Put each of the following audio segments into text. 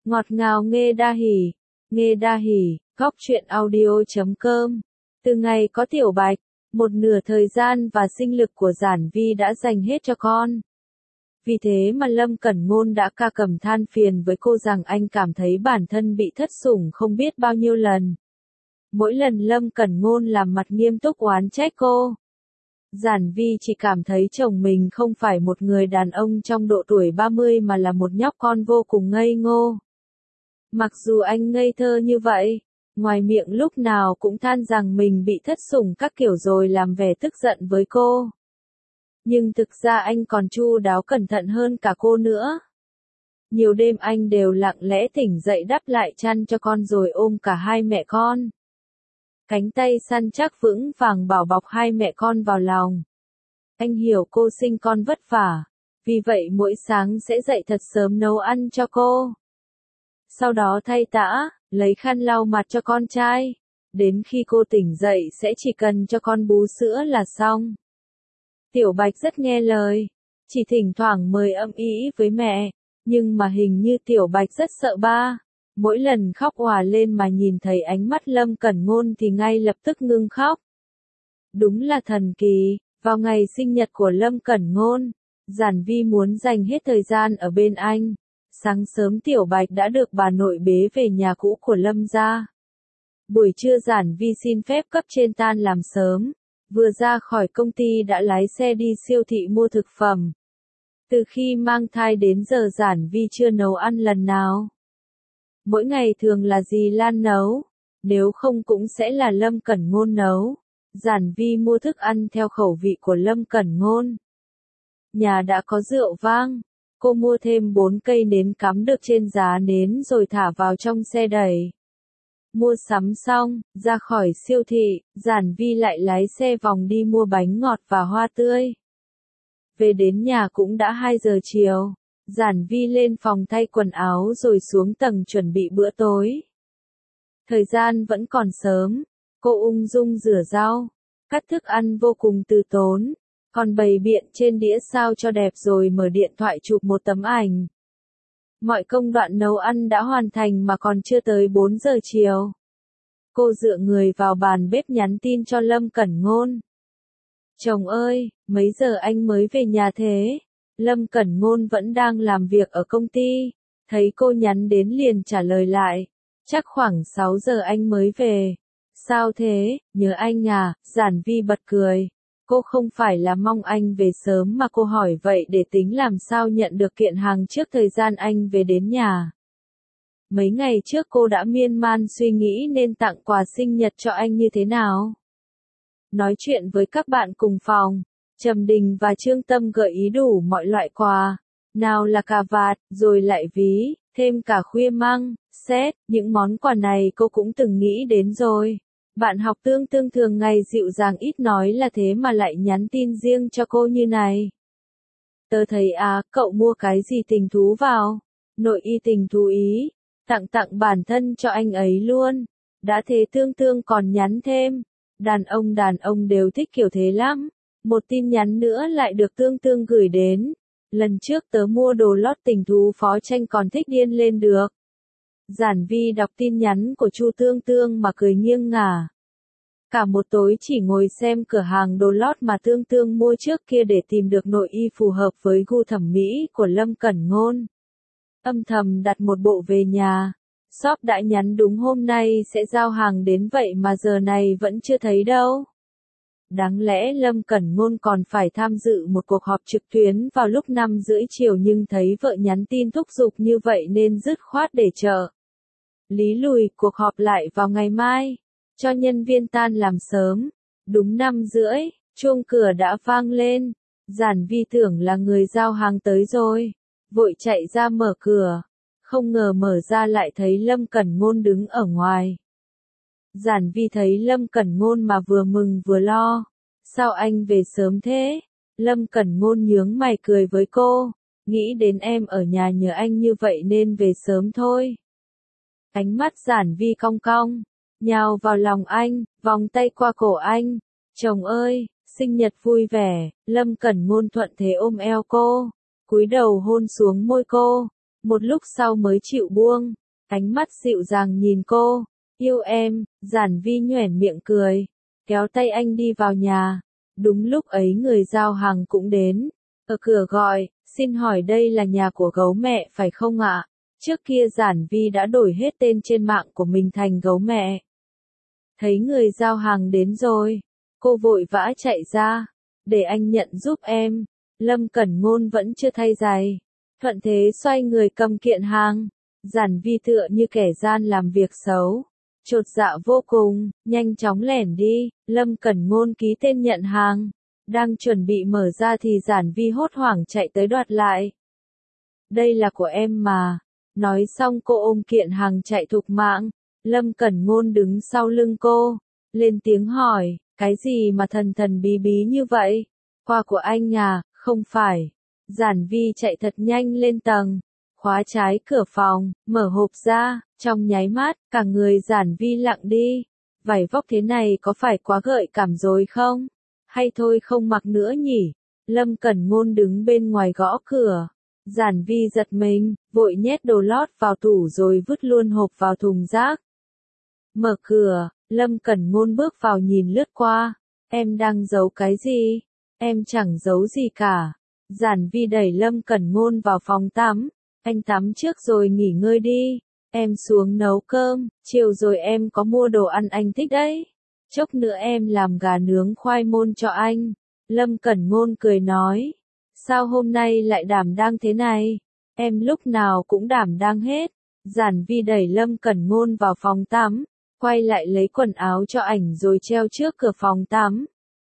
Ngọt ngào nghe đa hỉ, góc truyện audio.com. Từ ngày có Tiểu Bạch, một nửa thời gian và sinh lực của Giản Vi đã dành hết cho con. Vì thế mà Lâm Cẩn Ngôn đã ca cầm than phiền với cô rằng anh cảm thấy bản thân bị thất sủng không biết bao nhiêu lần. Mỗi lần Lâm Cẩn Ngôn làm mặt nghiêm túc oán trách cô, Giản Vi chỉ cảm thấy chồng mình không phải một người đàn ông trong độ tuổi 30 mà là một nhóc con vô cùng ngây ngô. Mặc dù anh ngây thơ như vậy, ngoài miệng lúc nào cũng than rằng mình bị thất sủng các kiểu rồi làm vẻ tức giận với cô. Nhưng thực ra anh còn chu đáo cẩn thận hơn cả cô nữa. Nhiều đêm anh đều lặng lẽ tỉnh dậy đắp lại chăn cho con rồi ôm cả hai mẹ con. Cánh tay săn chắc vững vàng bảo bọc hai mẹ con vào lòng. Anh hiểu cô sinh con vất vả, vì vậy mỗi sáng sẽ dậy thật sớm nấu ăn cho cô. Sau đó thay tã, lấy khăn lau mặt cho con trai. Đến khi cô tỉnh dậy sẽ chỉ cần cho con bú sữa là xong. Tiểu Bạch rất nghe lời, chỉ thỉnh thoảng mời ầm ĩ với mẹ, nhưng mà hình như Tiểu Bạch rất sợ ba. Mỗi lần khóc òa lên mà nhìn thấy ánh mắt Lâm Cẩn Ngôn thì ngay lập tức ngưng khóc. Đúng là thần kỳ, vào ngày sinh nhật của Lâm Cẩn Ngôn, Giản Vi muốn dành hết thời gian ở bên anh. Sáng sớm Tiểu Bạch đã được bà nội bế về nhà cũ của Lâm gia. Buổi trưa Giản Vi xin phép cấp trên tan làm sớm, vừa ra khỏi công ty đã lái xe đi siêu thị mua thực phẩm. Từ khi mang thai đến giờ Giản Vi chưa nấu ăn lần nào. Mỗi ngày thường là dì Lan nấu, nếu không cũng sẽ là Lâm Cẩn Ngôn nấu. Giản Vi mua thức ăn theo khẩu vị của Lâm Cẩn Ngôn. Nhà đã có rượu vang, cô mua thêm 4 cây nến cắm được trên giá nến rồi thả vào trong xe đẩy. Mua sắm xong, ra khỏi siêu thị, Giản Vi lại lái xe vòng đi mua bánh ngọt và hoa tươi. Về đến nhà cũng đã 2 giờ chiều. Giản Vi lên phòng thay quần áo rồi xuống tầng chuẩn bị bữa tối. Thời gian vẫn còn sớm, cô ung dung rửa rau, cắt thức ăn vô cùng từ tốn, còn bày biện trên đĩa sao cho đẹp rồi mở điện thoại chụp một tấm ảnh. Mọi công đoạn nấu ăn đã hoàn thành mà còn chưa tới 4 giờ chiều. Cô dựa người vào bàn bếp nhắn tin cho Lâm Cẩn Ngôn. Chồng ơi, mấy giờ anh mới về nhà thế? Lâm Cẩn Ngôn vẫn đang làm việc ở công ty, thấy cô nhắn đến liền trả lời lại, chắc khoảng 6 giờ anh mới về. Sao thế, nhớ anh à? Giản Vi bật cười. Cô không phải là mong anh về sớm mà cô hỏi vậy để tính làm sao nhận được kiện hàng trước thời gian anh về đến nhà. Mấy ngày trước cô đã miên man suy nghĩ nên tặng quà sinh nhật cho anh như thế nào. Nói chuyện với các bạn cùng phòng, Trầm Đình và Trương Tâm gợi ý đủ mọi loại quà, nào là cà vạt, rồi lại ví, thêm cả khuya măng, set, những món quà này cô cũng từng nghĩ đến rồi. Bạn học Tương Tương thường ngày dịu dàng ít nói là thế mà lại nhắn tin riêng cho cô như này. Tớ thấy cậu mua cái gì tình thú vào? Nội y tình thú ý, tặng bản thân cho anh ấy luôn. Đã thế Tương Tương còn nhắn thêm, đàn ông đều thích kiểu thế lắm. Một tin nhắn nữa lại được Tương Tương gửi đến. Lần trước tớ mua đồ lót tình thú Phó Tranh còn thích điên lên được. Giản Vi đọc tin nhắn của Chu Tương Tương mà cười nghiêng ngả. Cả một tối chỉ ngồi xem cửa hàng đồ lót mà Tương Tương mua trước kia để tìm được nội y phù hợp với gu thẩm mỹ của Lâm Cẩn Ngôn. Âm thầm đặt một bộ về nhà. Shop đã nhắn đúng hôm nay sẽ giao hàng đến vậy mà giờ này vẫn chưa thấy đâu. Đáng lẽ Lâm Cẩn Ngôn còn phải tham dự một cuộc họp trực tuyến vào lúc 5 rưỡi chiều nhưng thấy vợ nhắn tin thúc giục như vậy nên dứt khoát để chờ. Lý lùi cuộc họp lại vào ngày mai, cho nhân viên tan làm sớm. Đúng 5 rưỡi, chuông cửa đã vang lên. Giản Vi tưởng là người giao hàng tới rồi, vội chạy ra mở cửa. Không ngờ mở ra lại thấy Lâm Cẩn Ngôn đứng ở ngoài. Giản Vi thấy Lâm Cẩn Ngôn mà vừa mừng vừa lo. Sao anh về sớm thế? Lâm Cẩn Ngôn nhướng mày cười với cô. Nghĩ đến em ở nhà nhờ anh như vậy nên về sớm thôi. Ánh mắt Giản Vi cong cong, nhào vào lòng anh, vòng tay qua cổ anh. Chồng ơi, sinh nhật vui vẻ. Lâm Cẩn Ngôn thuận thế ôm eo cô, cúi đầu hôn xuống môi cô. một lúc sau mới chịu buông, ánh mắt dịu dàng nhìn cô, yêu em, Giản Vi nhoẻn miệng cười, kéo tay anh đi vào nhà. Đúng lúc ấy người giao hàng cũng đến, ở cửa gọi, xin hỏi đây là nhà của gấu mẹ phải không ạ? Trước kia Giản Vi đã đổi hết tên trên mạng của mình thành gấu mẹ. Thấy người giao hàng đến rồi, cô vội vã chạy ra, để anh nhận giúp em. Lâm Cẩn Ngôn vẫn chưa thay giày, thuận thế xoay người cầm kiện hàng. Giản Vi tựa như kẻ gian làm việc xấu, chột dạ vô cùng, nhanh chóng lẻn đi. Lâm Cẩn Ngôn ký tên nhận hàng, đang chuẩn bị mở ra thì Giản Vi hốt hoảng chạy tới đoạt lại. Đây là của em mà. Nói xong cô ôm kiện hàng chạy thục mạng. Lâm Cẩn Ngôn đứng sau lưng cô, lên tiếng hỏi, cái gì mà thần thần bí bí như vậy? Quà của anh à, không phải. Giản Vi chạy thật nhanh lên tầng, khóa trái cửa phòng, mở hộp ra, trong nháy mắt, cả người Giản Vi lặng đi. Vải vóc thế này có phải quá gợi cảm rồi không? Hay thôi không mặc nữa nhỉ? Lâm Cẩn Ngôn đứng bên ngoài gõ cửa. Giản Vi giật mình, vội nhét đồ lót vào tủ rồi vứt luôn hộp vào thùng rác. Mở cửa, Lâm Cẩn Ngôn bước vào nhìn lướt qua. Em đang giấu cái gì? Em chẳng giấu gì cả. Giản Vi đẩy Lâm Cẩn Ngôn vào phòng tắm. Anh tắm trước rồi nghỉ ngơi đi. Em xuống nấu cơm, chiều rồi em có mua đồ ăn anh thích đấy. Chốc nữa em làm gà nướng khoai môn cho anh. Lâm Cẩn Ngôn cười nói. Sao hôm nay lại đảm đang thế này? Em lúc nào cũng đảm đang hết. Giản Vi đẩy Lâm Cẩn Ngôn vào phòng tắm, quay lại lấy quần áo cho ảnh rồi treo trước cửa phòng tắm.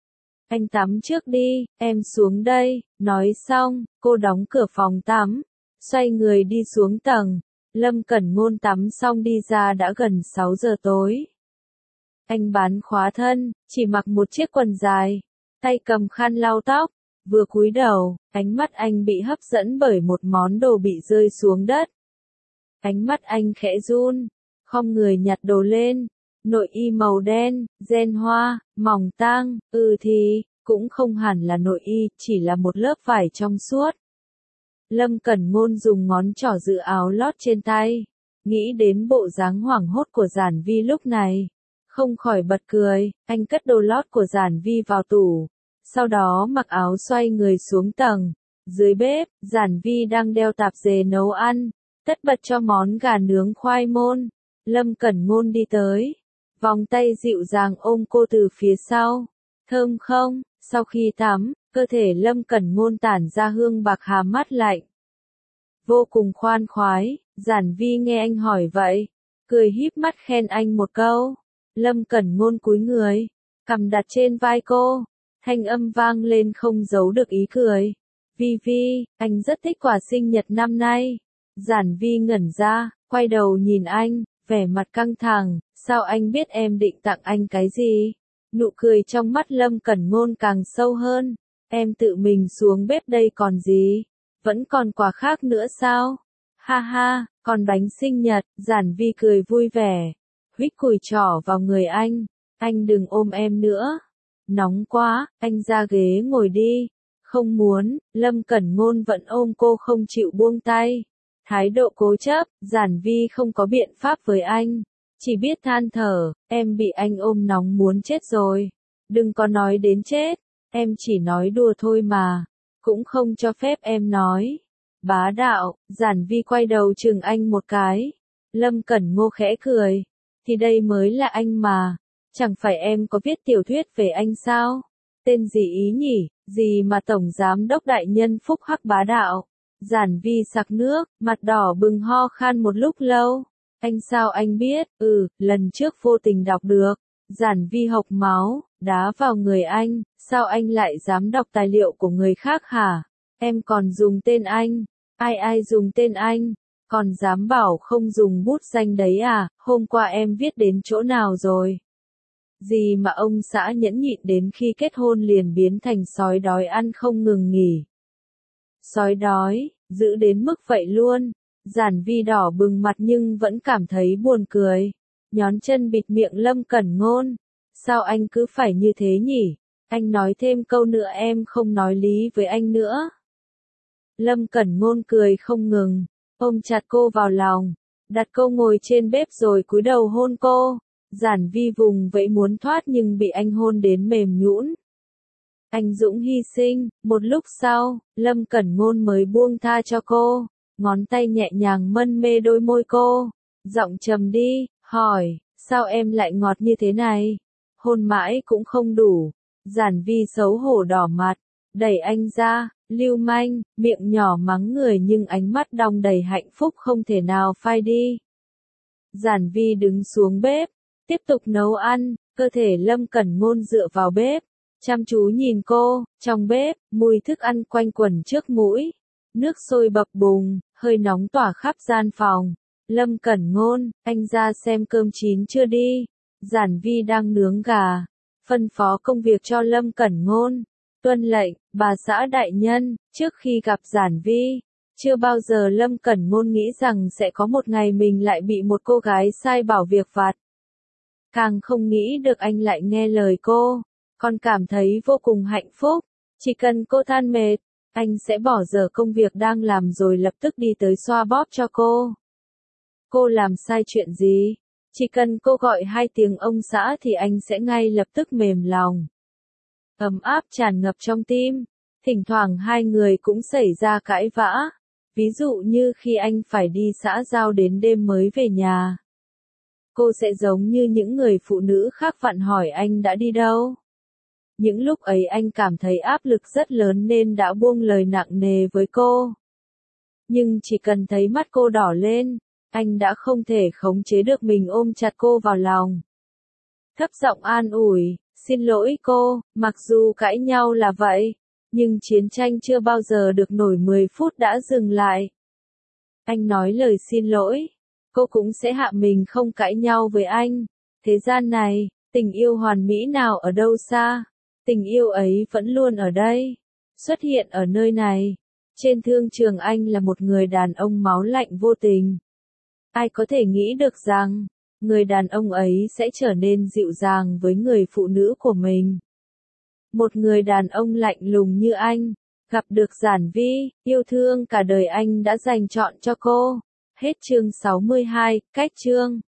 Anh tắm trước đi, em xuống đây. Nói xong, cô đóng cửa phòng tắm, xoay người đi xuống tầng. Lâm Cẩn Ngôn tắm xong đi ra đã gần 6 giờ tối. Anh bán khóa thân, chỉ mặc một chiếc quần dài, tay cầm khăn lau tóc, vừa cúi đầu, ánh mắt anh bị hấp dẫn bởi một món đồ bị rơi xuống đất. Ánh mắt anh khẽ run, khom người nhặt đồ lên, nội y màu đen, ren hoa, mỏng tang, thì, cũng không hẳn là nội y, chỉ là một lớp vải trong suốt. Lâm Cẩn Ngôn dùng ngón trỏ giữ áo lót trên tay, nghĩ đến bộ dáng hoảng hốt của Giản Vi lúc này, không khỏi bật cười. Anh cất đồ lót của Giản Vi vào tủ, sau đó mặc áo xoay người xuống tầng. Dưới bếp, Giản Vi đang đeo tạp dề nấu ăn, tất bật cho món gà nướng khoai môn. Lâm Cẩn Ngôn đi tới, vòng tay dịu dàng ôm cô từ phía sau. Thơm không? Sau khi tắm, cơ thể Lâm Cẩn Ngôn tản ra hương bạc hà mát lạnh. Vô cùng khoan khoái. Giản Vi nghe anh hỏi vậy, cười híp mắt khen anh một câu. Lâm Cẩn Ngôn cúi người, cằm đặt trên vai cô, thanh âm vang lên không giấu được ý cười. Vi Vi, anh rất thích quà sinh nhật năm nay. Giản Vi ngẩn ra, quay đầu nhìn anh, vẻ mặt căng thẳng, sao anh biết em định tặng anh cái gì? Nụ cười trong mắt Lâm Cẩn Ngôn càng sâu hơn. Em tự mình xuống bếp đây còn gì? Vẫn còn quà khác nữa sao? Ha ha, còn bánh sinh nhật. Giản Vi cười vui vẻ, huých cùi trỏ vào người anh. Anh đừng ôm em nữa. Nóng quá, anh ra ghế ngồi đi. Không muốn. Lâm Cẩn Ngôn vẫn ôm cô không chịu buông tay. Thái độ cố chấp. Giản Vi không có biện pháp với anh, chỉ biết than thở. Em bị anh ôm nóng muốn chết rồi. Đừng có nói đến chết. Em chỉ nói đùa thôi mà. Cũng không cho phép em nói. Bá đạo. Giản Vi quay đầu chừng anh một cái. Lâm Cẩn Ngô khẽ cười. Thì đây mới là anh mà. Chẳng phải em có viết tiểu thuyết về anh sao? Tên gì ý nhỉ? Gì mà Tổng Giám đốc đại nhân phúc hắc bá đạo? Giản Vi sặc nước, mặt đỏ bừng ho khan một lúc lâu. Anh sao anh biết? Lần trước vô tình đọc được. Giản Vi hộc máu, đá vào người anh. Sao anh lại dám đọc tài liệu của người khác hả? Em còn dùng tên anh. Ai dùng tên anh? Còn dám bảo không dùng bút danh đấy à? Hôm qua em viết đến chỗ nào rồi? Gì mà ông xã nhẫn nhịn đến khi kết hôn liền biến thành sói đói ăn không ngừng nghỉ. Sói đói, giữ đến mức vậy luôn. Giản Vi đỏ bừng mặt nhưng vẫn cảm thấy buồn cười. Nhón chân bịt miệng Lâm Cẩn Ngôn. Sao anh cứ phải như thế nhỉ? Anh nói thêm câu nữa em không nói lý với anh nữa. Lâm Cẩn Ngôn cười không ngừng. ôm chặt cô vào lòng, đặt cô ngồi trên bếp rồi cúi đầu hôn cô. Giản Vi vùng vẫy muốn thoát nhưng bị anh hôn đến mềm nhũn. Anh dũng hy sinh, một lúc sau, Lâm Cẩn Ngôn mới buông tha cho cô, ngón tay nhẹ nhàng mân mê đôi môi cô, giọng trầm đi, hỏi, sao em lại ngọt như thế này? Hôn mãi cũng không đủ. Giản Vi xấu hổ đỏ mặt, đẩy anh ra, lưu manh, miệng nhỏ mắng người nhưng ánh mắt đong đầy hạnh phúc không thể nào phai đi. Giản Vi đứng xuống bếp, tiếp tục nấu ăn, cơ thể Lâm Cẩn Ngôn dựa vào bếp, chăm chú nhìn cô. Trong bếp, mùi thức ăn quanh quẩn trước mũi, nước sôi bập bùng, hơi nóng tỏa khắp gian phòng. Lâm Cẩn Ngôn, anh ra xem cơm chín chưa đi. Giản Vi đang nướng gà, phân phó công việc cho Lâm Cẩn Ngôn. Tuân lệnh, bà xã đại nhân. Trước khi gặp Giản Vi, chưa bao giờ Lâm Cẩn Ngôn nghĩ rằng sẽ có một ngày mình lại bị một cô gái sai bảo việc vặt. Càng không nghĩ được anh lại nghe lời cô, còn cảm thấy vô cùng hạnh phúc. Chỉ cần cô than mệt, anh sẽ bỏ dở công việc đang làm rồi lập tức đi tới xoa bóp cho cô. Cô làm sai chuyện gì? Chỉ cần cô gọi 2 tiếng ông xã thì anh sẽ ngay lập tức mềm lòng. Ấm áp tràn ngập trong tim. Thỉnh thoảng hai người cũng xảy ra cãi vã. Ví dụ như khi anh phải đi xã giao đến đêm mới về nhà. Cô sẽ giống như những người phụ nữ khác vặn hỏi anh đã đi đâu. Những lúc ấy anh cảm thấy áp lực rất lớn nên đã buông lời nặng nề với cô. Nhưng chỉ cần thấy mắt cô đỏ lên, anh đã không thể khống chế được mình ôm chặt cô vào lòng. Thấp giọng an ủi, xin lỗi cô, mặc dù cãi nhau là vậy, nhưng chiến tranh chưa bao giờ được nổi 10 phút đã dừng lại. Anh nói lời xin lỗi, cô cũng sẽ hạ mình không cãi nhau với anh. Thế gian này, tình yêu hoàn mỹ nào ở đâu xa, tình yêu ấy vẫn luôn ở đây, xuất hiện ở nơi này. Trên thương trường anh là một người đàn ông máu lạnh vô tình. Ai có thể nghĩ được rằng, người đàn ông ấy sẽ trở nên dịu dàng với người phụ nữ của mình. Một người đàn ông lạnh lùng như anh, gặp được Giản Vi, yêu thương cả đời anh đã dành chọn cho cô. Hết chương 62, cách chương.